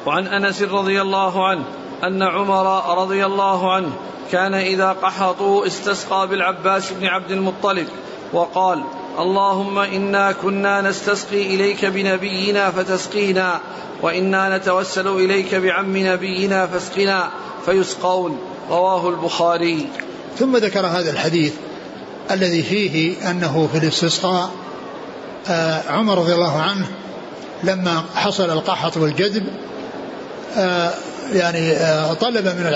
وعن أنس رضي الله عنه أن عمر رضي الله عنه كان إذا قحطوا استسقى بالعباس بن عبد المطلب وقال: اللهم إنا كنا نستسقي إليك بنبينا فتسقينا، وإنا نتوسل إليك بعم نبينا فاسقنا، فيسقون. رواه البخاري. ثم ذكر هذا الحديث الذي فيه أنه في الاستسقاء عمر رضي الله عنه لما حصل القحط والجذب طلب من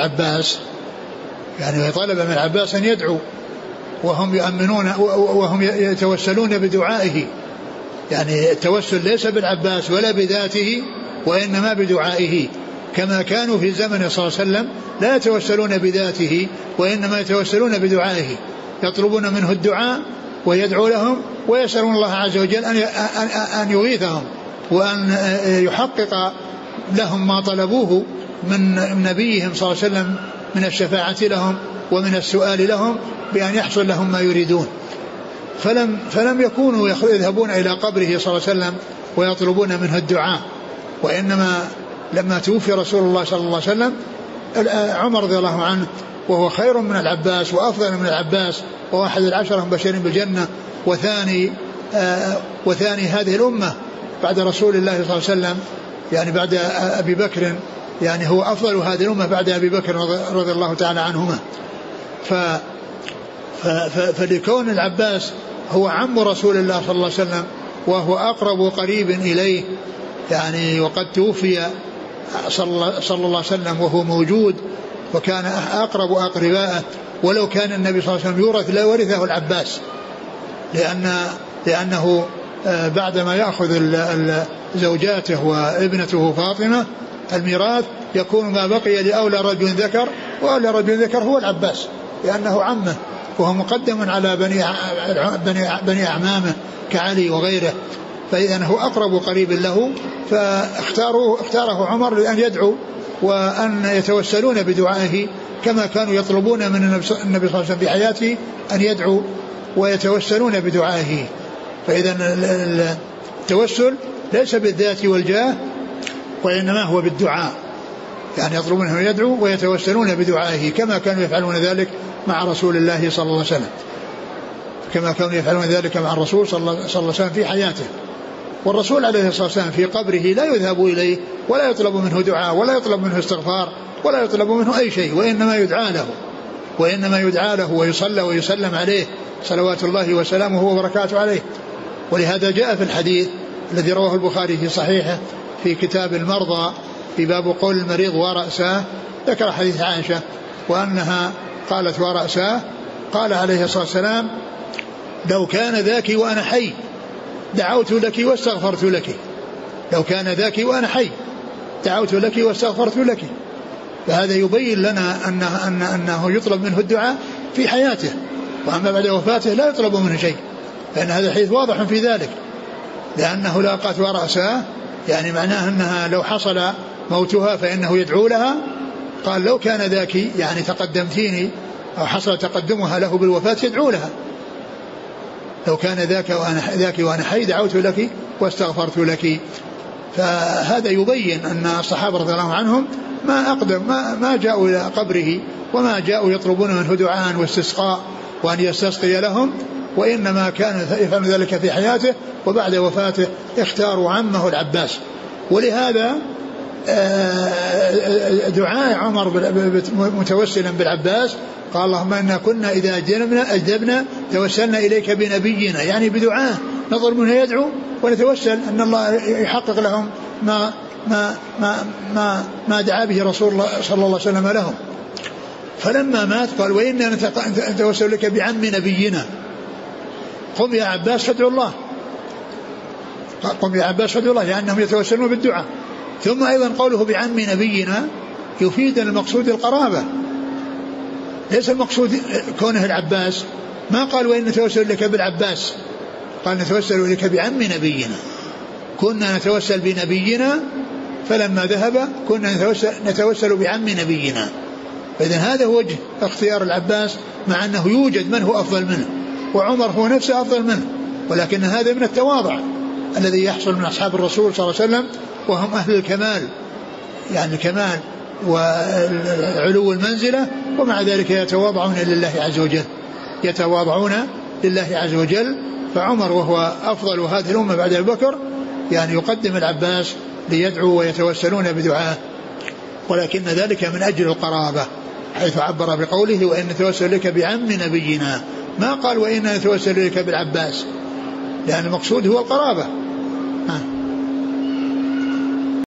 العباس أن يدعو، وهم يؤمنون وهم يتوسلون بدعائه. يعني التوسل ليس بالعباس ولا بذاته، وإنما بدعائه، كما كانوا في زمن صلى الله عليه وسلم لا يتوسلون بذاته وإنما يتوسلون بدعائه، يطلبون منه الدعاء ويدعو لهم ويسألون الله عز وجل أن يغيثهم وأن يحقق لهم ما طلبوه من نبيهم صلى الله عليه وسلم من الشفاعة لهم ومن السؤال لهم بأن يحصل لهم ما يريدون. فلم يكونوا يذهبون إلى قبره صلى الله عليه وسلم ويطلبون منه الدعاء، وإنما لما توفي رسول الله صلى الله عليه وسلم عمر رضي الله عنه وهو خير من العباس وأفضل من العباس وواحد العشرة مبشرين بالجنة وثاني هذه الأمة بعد رسول الله صلى الله عليه وسلم، يعني بعد أبي بكر، يعني هو أفضل هذه الأمة بعد أبي بكر رضي الله تعالى عنهما. فلكون العباس هو عم رسول الله صلى الله عليه وسلم وهو أقرب قريب إليه، يعني وقد توفي صلى الله عليه وسلم وهو موجود وكان أقرب أقربائه، ولو كان النبي صلى الله عليه وسلم يورث لا ورثه العباس، لأنه بعدما يأخذ زوجاته وابنته فاطمة الميراث يكون ما بقي لأولى رجل ذكر، وأولى رجل ذكر هو العباس لأنه عمه وهو مقدم على بني أعمامه كعلي وغيره، فإذا هو أقرب قريب له، فاختاره عمر لأن يدعو وأن يتوسلون بدعائه كما كانوا يطلبون من النبي صلى الله عليه وسلم في حياته أن يدعو ويتوسلون بدعائه. فإذا التوسل ليس بالذات والجاه وإنما هو بالدعاء، يعني يطلبون أن يدعو ويتوسلون بدعائه كما كانوا يفعلون ذلك مع رسول الله صلى الله عليه وسلم، كما كانوا يفعلون ذلك مع الرسول صلى الله عليه وسلم في حياته. والرسول عليه الصلاة والسلام في قبره لا يذهب إليه ولا يطلب منه دعاء ولا يطلب منه استغفار ولا يطلب منه أي شيء، وإنما يدعى له ويصلى ويسلم عليه صلوات الله وسلامه وبركاته عليه. ولهذا جاء في الحديث الذي رواه البخاري في صحيحه في كتاب المرضى في باب قول المريض ورأساه، ذكر حديث عائشة وأنها قالت ورأساه، قال عليه الصلاة والسلام: لو كان ذاك وأنا حي دعوت لك واستغفرت لك، لو كان ذاك وأنا حي دعوت لك واستغفرت لك. فهذا يبين لنا أنه يطلب منه الدعاء في حياته، وأما بعد وفاته لا يطلب منه شيء، لأن هذا الحديث واضح في ذلك، لأنه لاقت ورأسها يعني معناه أنها لو حصل موتها فإنه يدعو لها. قال لو كان ذاك يعني تقدمتيني أو حصل تقدمها له بالوفاة يدعو لها، لو كان ذاك وأنا حي دعوت لك واستغفرت لك. فهذا يبين أن الصحابة رضي الله عنهم ما جاءوا إلى قبره وما جاءوا يطلبون منه دعاء واستسقاء وأن يستسقي لهم، وإنما كان يفعل ذلك في حياته، وبعد وفاته اختاروا عمه العباس. ولهذا دعاء عمر متوسلا بالعباس قال: اللهم إنا كنا إذا أجدبنا توسلنا إليك بنبينا، يعني بدعاء نظر منه يدعو ونتوسل أن الله يحقق لهم ما دعا به رسول الله صلى الله عليه وسلم لهم. فلما مات قال: وإنا نتوسل لك بعم نبينا، قم يا عباس فادعوا الله، قم يا عباس فادعوا الله، لأنهم يتوسلون بالدعاء. ثم أيضا قوله بعم نبينا يفيد المقصود القرابة، ليس المقصود كونه العباس، ما قال وإن نتوسل لك بالعباس، قال نتوسل لك بعم نبينا، كنا نتوسل بنبينا فلما ذهب كنا نتوسل بعم نبينا. فإذا هذا هو وجه اختيار العباس، مع أنه يوجد من هو أفضل منه، وعمر هو نفسه أفضل منه، ولكن هذا من التواضع الذي يحصل من أصحاب الرسول صلى الله عليه وسلم وهم أهل الكمال، يعني الكمال وعلو المنزلة، ومع ذلك يتواضعون لله عز وجل، يتواضعون لله عز وجل. فعمر وهو أفضل هذه الأمة بعد أبي بكر يعني يقدم العباس ليدعو ويتوسلون بدعاه، ولكن ذلك من أجل القرابة، حيث عبر بقوله وإن نتوسل لك بعم نبينا، ما قال وإن نتوسل لك بالعباس، لأن المقصود هو القرابة،